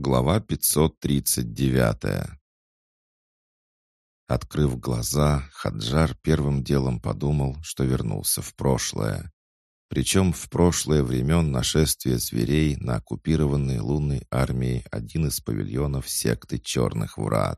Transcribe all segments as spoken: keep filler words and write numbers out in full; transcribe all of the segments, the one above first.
Глава пятьсот тридцать девять. Открыв глаза, Хаджар первым делом подумал, что вернулся в прошлое. Причем в прошлое времен нашествия зверей на оккупированной лунной армией один из павильонов секты Черных Врат.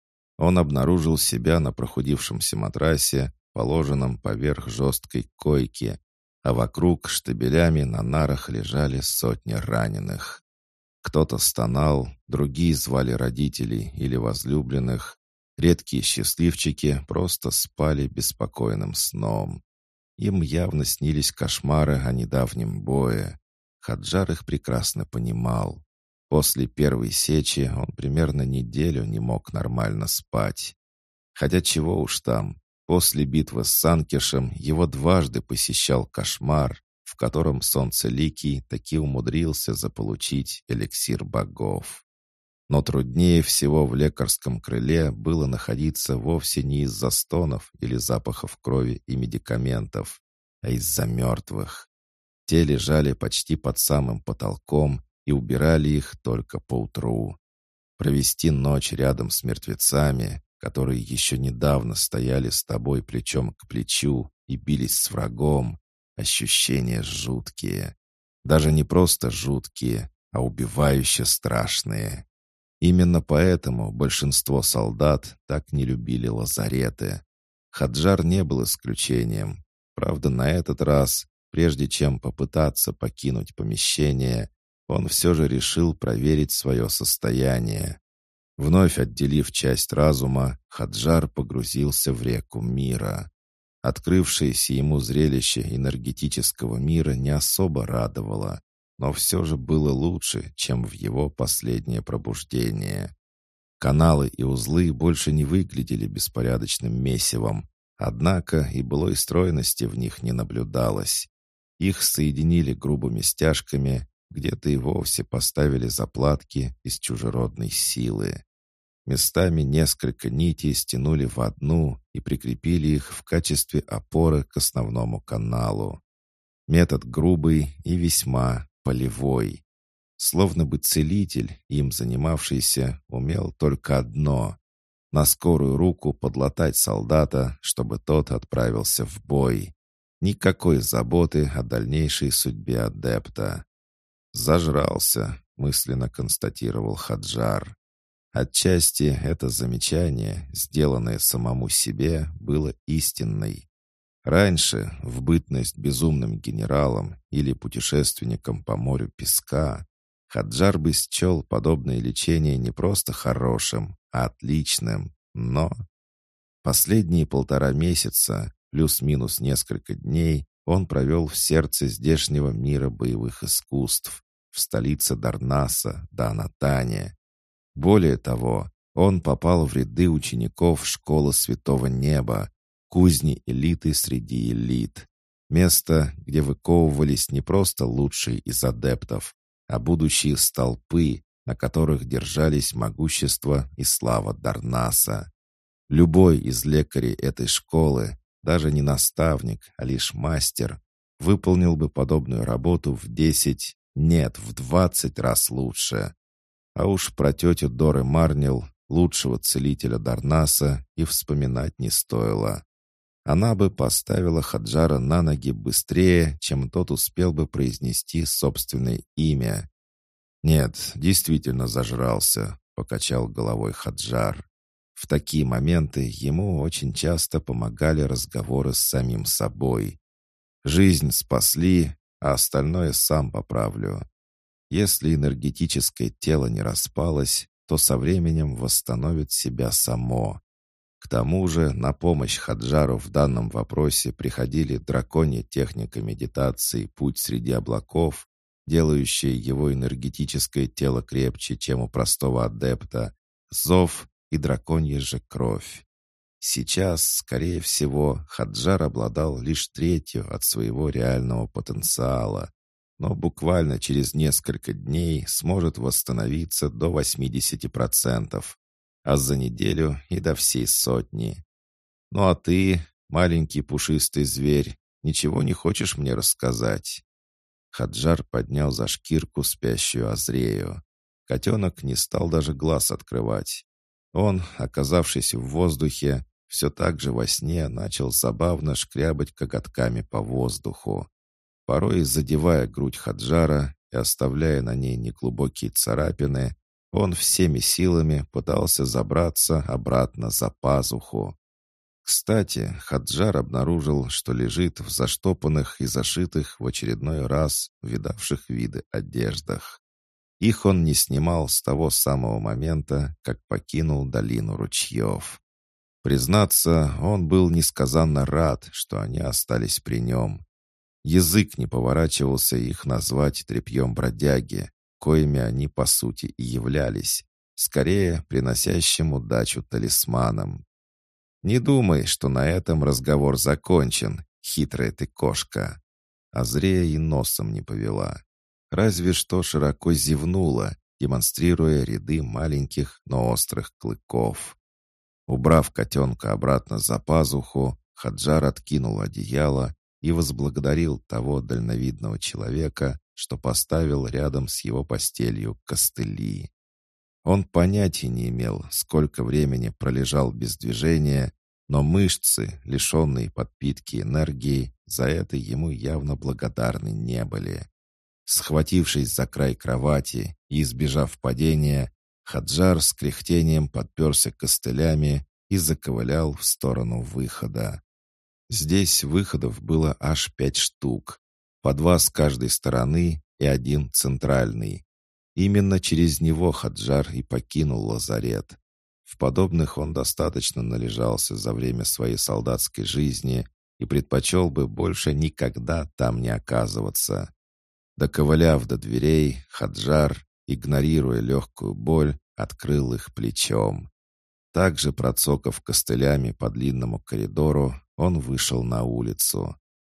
Он обнаружил себя на прохудившемся матрасе, положенном поверх жесткой койки, а вокруг штабелями на нарах лежали сотни раненых. Кто-то стонал, другие звали родителей или возлюбленных. Редкие счастливчики просто спали беспокойным сном. Им явно снились кошмары о недавнем бое. Хаджар их прекрасно понимал. После первой сечи он примерно неделю не мог нормально спать. Хотя чего уж там, после битвы с Санкешем его дважды посещал кошмар, в котором Солнцеликий таки умудрился заполучить эликсир богов. Но труднее всего в лекарском крыле было находиться вовсе не из-за стонов или запахов крови и медикаментов, а из-за мертвых. Те лежали почти под самым потолком и убирали их только поутру. Провести ночь рядом с мертвецами, которые еще недавно стояли с тобой плечом к плечу и бились с врагом, ощущения жуткие. Даже не просто жуткие, а убивающе страшные. Именно поэтому большинство солдат так не любили лазареты. Хаджар не был исключением. Правда, на этот раз, прежде чем попытаться покинуть помещение, он все же решил проверить свое состояние. Вновь отделив часть разума, Хаджар погрузился в реку мира. Открывшееся ему зрелище энергетического мира не особо радовало, но все же было лучше, чем в его последнее пробуждение. Каналы и узлы больше не выглядели беспорядочным месивом, однако и былой стройности в них не наблюдалось. Их соединили грубыми стяжками, где-то и вовсе поставили заплатки из чужеродной силы. Местами несколько нитей стянули в одну и прикрепили их в качестве опоры к основному каналу. Метод грубый и весьма полевой. Словно бы целитель, им занимавшийся, умел только одно — на скорую руку подлатать солдата, чтобы тот отправился в бой. Никакой заботы о дальнейшей судьбе адепта. «Зажрался», — мысленно констатировал Хаджар. Отчасти это замечание, сделанное самому себе, было истинной. Раньше, в бытность безумным генералом или путешественником по морю песка, Хаджар бы счел подобное лечение не просто хорошим, а отличным, но... Последние полтора месяца, плюс-минус несколько дней, он провел в сердце здешнего мира боевых искусств, в столице Дарнаса, Даанатане. Более того, он попал в ряды учеников школы Святого Неба, кузни элиты среди элит. Место, где выковывались не просто лучшие из адептов, а будущие столпы, на которых держались могущество и слава Дарнаса. Любой из лекарей этой школы, даже не наставник, а лишь мастер, выполнил бы подобную работу в десять, нет, в двадцать раз лучше. А уж про тетю Доры Марнил, лучшего целителя Дарнаса, и вспоминать не стоило. Она бы поставила Хаджара на ноги быстрее, чем тот успел бы произнести собственное имя. «Нет, действительно зажрался», — покачал головой Хаджар. В такие моменты ему очень часто помогали разговоры с самим собой. «Жизнь спасли, а остальное сам поправлю». Если энергетическое тело не распалось, то со временем восстановит себя само. К тому же на помощь Хаджару в данном вопросе приходили драконья техника медитации «Путь среди облаков», делающая его энергетическое тело крепче, чем у простого адепта, зов и драконья же кровь. Сейчас, скорее всего, Хаджар обладал лишь третью от своего реального потенциала, но буквально через несколько дней сможет восстановиться до восьмидесяти процентов, а за неделю и до всей сотни. Ну а ты, маленький пушистый зверь, ничего не хочешь мне рассказать?» Хаджар поднял за шкирку спящую Азрею. Котенок не стал даже глаз открывать. Он, оказавшись в воздухе, все так же во сне начал забавно шкрябать коготками по воздуху, порой задевая грудь Хаджара и оставляя на ней неглубокие царапины. Он всеми силами пытался забраться обратно за пазуху. Кстати, Хаджар обнаружил, что лежит в заштопанных и зашитых в очередной раз видавших виды одеждах. Их он не снимал с того самого момента, как покинул долину ручьев. Признаться, он был несказанно рад, что они остались при нем. Язык не поворачивался их назвать тряпьем бродяги, коими они по сути и являлись, скорее приносящим удачу талисманом. «Не думай, что на этом разговор закончен, хитрая ты кошка». Азрея и носом не повела. Разве что широко зевнула, демонстрируя ряды маленьких, но острых клыков. Убрав котенка обратно за пазуху, Хаджар откинул одеяло и возблагодарил того дальновидного человека, что поставил рядом с его постелью костыли. Он понятия не имел, сколько времени пролежал без движения, но мышцы, лишенные подпитки энергии, за это ему явно благодарны не были. Схватившись за край кровати и избежав падения, Хаджар с кряхтением подперся костылями и заковылял в сторону выхода. Здесь выходов было аж пять штук, по два с каждой стороны и один центральный. Именно через него Хаджар и покинул лазарет. В подобных он достаточно належался за время своей солдатской жизни и предпочел бы больше никогда там не оказываться. Доковыляв до дверей, Хаджар, игнорируя легкую боль, открыл их плечом. Также процокав костылями по длинному коридору, он вышел на улицу.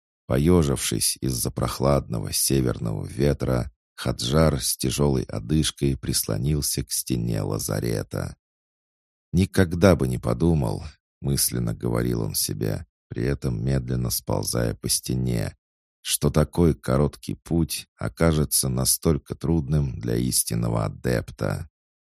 Поежившись из-за прохладного северного ветра, Хаджар с тяжелой одышкой прислонился к стене лазарета. «Никогда бы не подумал», — мысленно говорил он себе, при этом медленно сползая по стене, что такой короткий путь окажется настолько трудным для истинного адепта.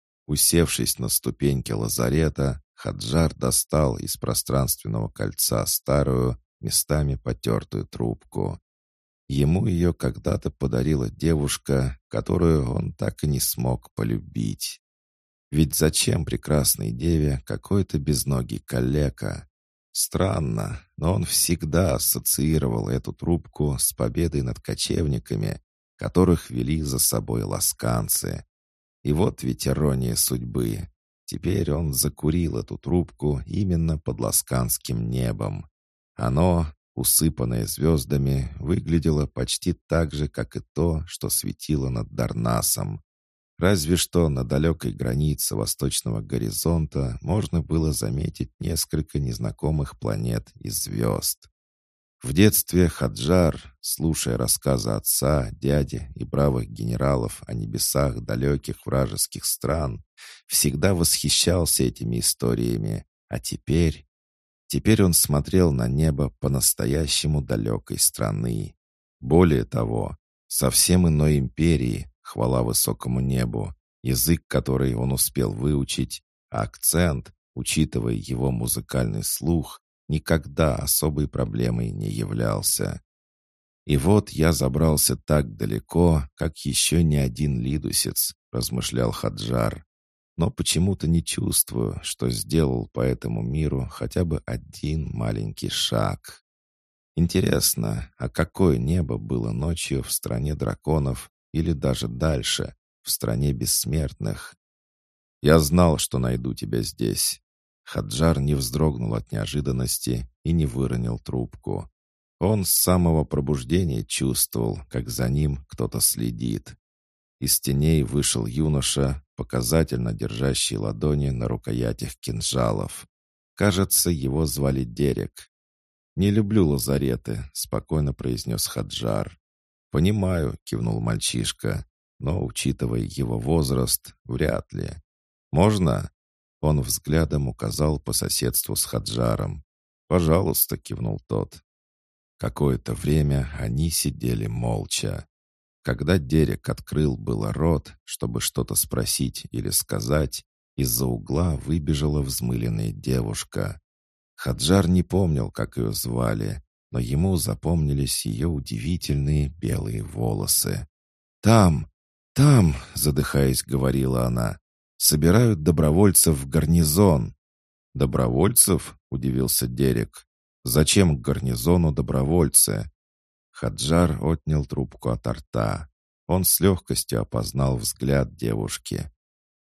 Усевшись на ступеньки лазарета, Хаджар достал из пространственного кольца старую, местами потертую трубку. Ему ее когда-то подарила девушка, которую он так и не смог полюбить. Ведь зачем прекрасной деве какой-то безногий калека? Странно, но он всегда ассоциировал эту трубку с победой над кочевниками, которых вели за собой ласканцы. И вот ведь ирония судьбы. Теперь он закурил эту трубку именно под ласканским небом. Оно, усыпанное звездами, выглядело почти так же, как и то, что светило над Дарнасом. Разве что на далекой границе восточного горизонта можно было заметить несколько незнакомых планет и звезд. В детстве Хаджар, слушая рассказы отца, дяди и бравых генералов о небесах далеких вражеских стран, всегда восхищался этими историями, а теперь... Теперь он смотрел на небо по-настоящему далекой страны. Более того, совсем иной империи, хвала высокому небу, язык, который он успел выучить, а акцент, учитывая его музыкальный слух, никогда особой проблемой не являлся. «И вот я забрался так далеко, как еще ни один лидусец», — размышлял Хаджар. «Но почему-то не чувствую, что сделал по этому миру хотя бы один маленький шаг. Интересно, а какое небо было ночью в стране драконов или даже дальше, в стране бессмертных? Я знал, что найду тебя здесь». Хаджар не вздрогнул от неожиданности и не выронил трубку. Он с самого пробуждения чувствовал, как за ним кто-то следит. Из теней вышел юноша, показательно держащий ладони на рукоятях кинжалов. Кажется, его звали Дерек. «Не люблю лазареты», — спокойно произнес Хаджар. «Понимаю», — кивнул мальчишка, «но, учитывая его возраст, вряд ли. Можно?» Он взглядом указал по соседству с Хаджаром. «Пожалуйста», — кивнул тот. Какое-то время они сидели молча. Когда Дерек открыл было рот, чтобы что-то спросить или сказать, из-за угла выбежала взмыленная девушка. Хаджар не помнил, как ее звали, но ему запомнились ее удивительные белые волосы. «Там, там», — задыхаясь, говорила она, — «собирают добровольцев в гарнизон». «Добровольцев?» — удивился Дерек. «Зачем к гарнизону добровольцы?» Хаджар отнял трубку от рта. Он с легкостью опознал взгляд девушки.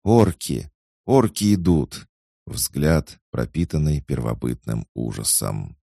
«Орки! Орки идут!» Взгляд, пропитанный первобытным ужасом.